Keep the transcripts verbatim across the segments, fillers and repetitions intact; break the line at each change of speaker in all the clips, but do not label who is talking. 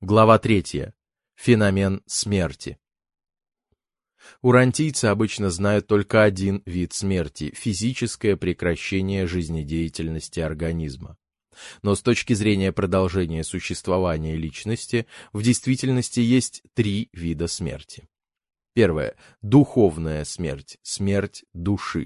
Глава третья. Феномен смерти. Урантийцы обычно знают только один вид смерти – физическое прекращение жизнедеятельности организма. Но с точки зрения продолжения существования личности, в действительности есть три вида смерти. Первое – духовная смерть, смерть души.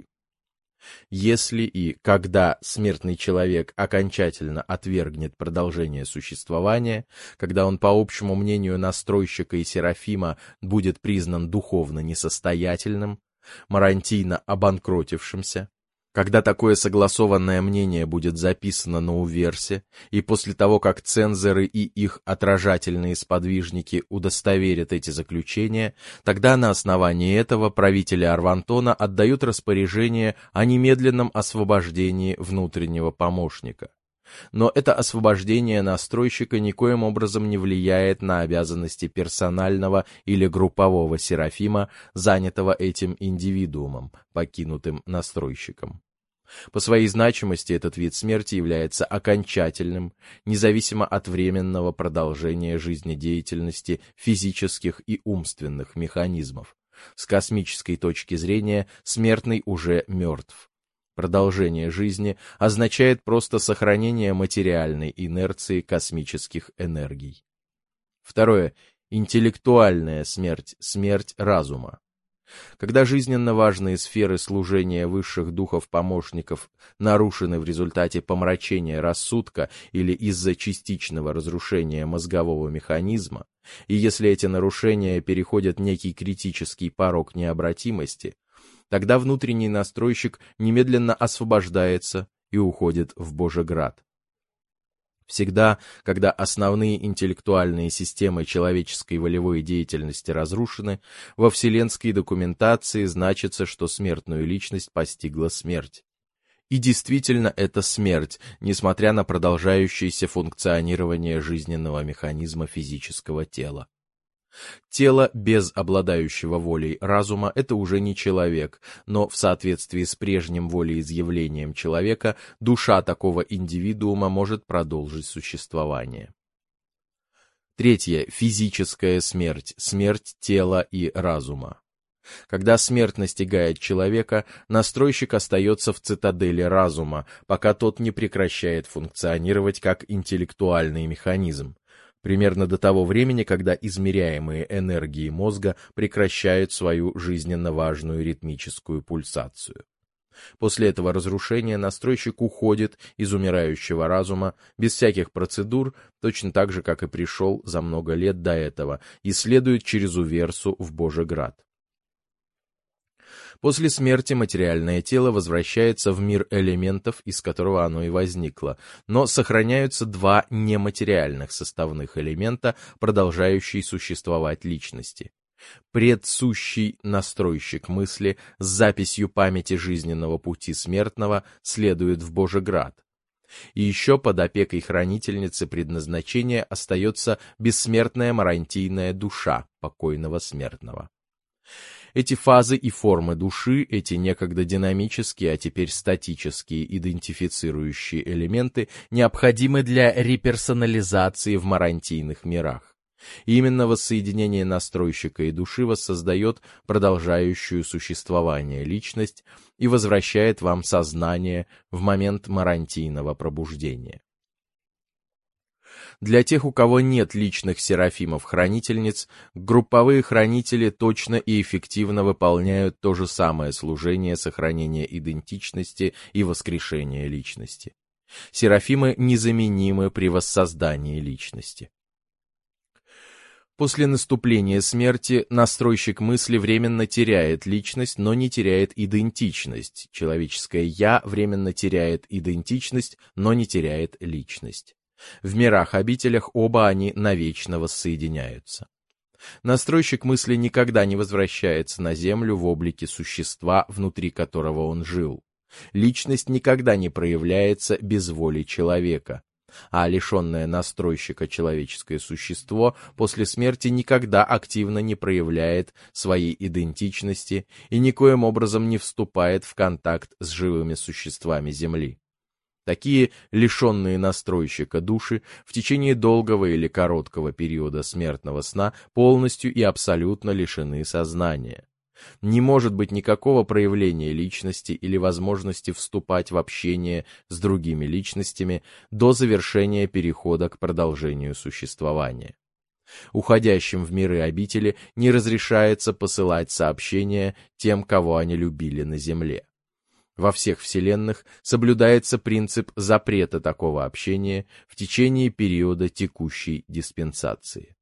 Если и когда смертный человек окончательно отвергнет продолжение существования, когда он, по общему мнению настройщика и Серафима, будет признан духовно несостоятельным, марантийно обанкротившимся, когда такое согласованное мнение будет записано на уверсе, и после того, как цензоры и их отражательные сподвижники удостоверят эти заключения, тогда на основании этого правители Арвантона отдают распоряжение о немедленном освобождении внутреннего помощника. Но это освобождение настройщика никоим образом не влияет на обязанности персонального или группового Серафима, занятого этим индивидуумом, покинутым настройщиком. По своей значимости этот вид смерти является окончательным, независимо от временного продолжения жизнедеятельности физических и умственных механизмов. С космической точки зрения смертный уже мертв. Продолжение жизни означает просто сохранение материальной инерции космических энергий. Второе. Интеллектуальная смерть, смерть разума. Когда жизненно важные сферы служения высших духов-помощников нарушены в результате помрачения рассудка или из-за частичного разрушения мозгового механизма, и если эти нарушения переходят некий критический порог необратимости, тогда внутренний настройщик немедленно освобождается и уходит в Божеград. Всегда, когда основные интеллектуальные системы человеческой волевой деятельности разрушены, во вселенской документации значится, что смертную личность постигла смерть. И действительно это смерть, несмотря на продолжающееся функционирование жизненного механизма физического тела. Тело без обладающего волей разума – это уже не человек, но в соответствии с прежним волеизъявлением человека душа такого индивидуума может продолжить существование. Третье. Физическая смерть, смерть тела и разума. Когда смерть настигает человека, настройщик остается в цитадели разума, пока тот не прекращает функционировать как интеллектуальный механизм. Примерно до того времени, когда измеряемые энергии мозга прекращают свою жизненно важную ритмическую пульсацию. После этого разрушения настройщик уходит из умирающего разума без всяких процедур, точно так же, как и пришел за много лет до этого, и следует через Уверсу в Божеград. После смерти материальное тело возвращается в мир элементов, из которого оно и возникло, но сохраняются два нематериальных составных элемента, продолжающие существовать личности. Предсущий настройщик мысли с записью памяти жизненного пути смертного следует в Божеград. И еще под опекой хранительницы предназначения остается бессмертная марантийная душа покойного смертного. Эти фазы и формы души, эти некогда динамические, а теперь статические идентифицирующие элементы необходимы для реперсонализации в марантийных мирах. И именно воссоединение настройщика и души воссоздает продолжающую существование личность и возвращает вам сознание в момент марантийного пробуждения. Для тех, у кого нет личных серафимов-хранительниц, групповые хранители точно и эффективно выполняют то же самое служение сохранения идентичности и воскрешения личности. Серафимы незаменимы при воссоздании личности. После наступления смерти настройщик мысли временно теряет личность, но не теряет идентичность. Человеческое «я» временно теряет идентичность, но не теряет личность. В мирах-обителях оба они навечно воссоединяются. Настройщик мысли никогда не возвращается на землю в облике существа, внутри которого он жил. Личность никогда не проявляется без воли человека, а лишенное настройщика человеческое существо после смерти никогда активно не проявляет своей идентичности и никоим образом не вступает в контакт с живыми существами Земли. Такие лишенные настройщика души в течение долгого или короткого периода смертного сна полностью и абсолютно лишены сознания. Не может быть никакого проявления личности или возможности вступать в общение с другими личностями до завершения перехода к продолжению существования. Уходящим в миры обители не разрешается посылать сообщения тем, кого они любили на земле. Во всех вселенных соблюдается принцип запрета такого общения в течение периода текущей диспенсации.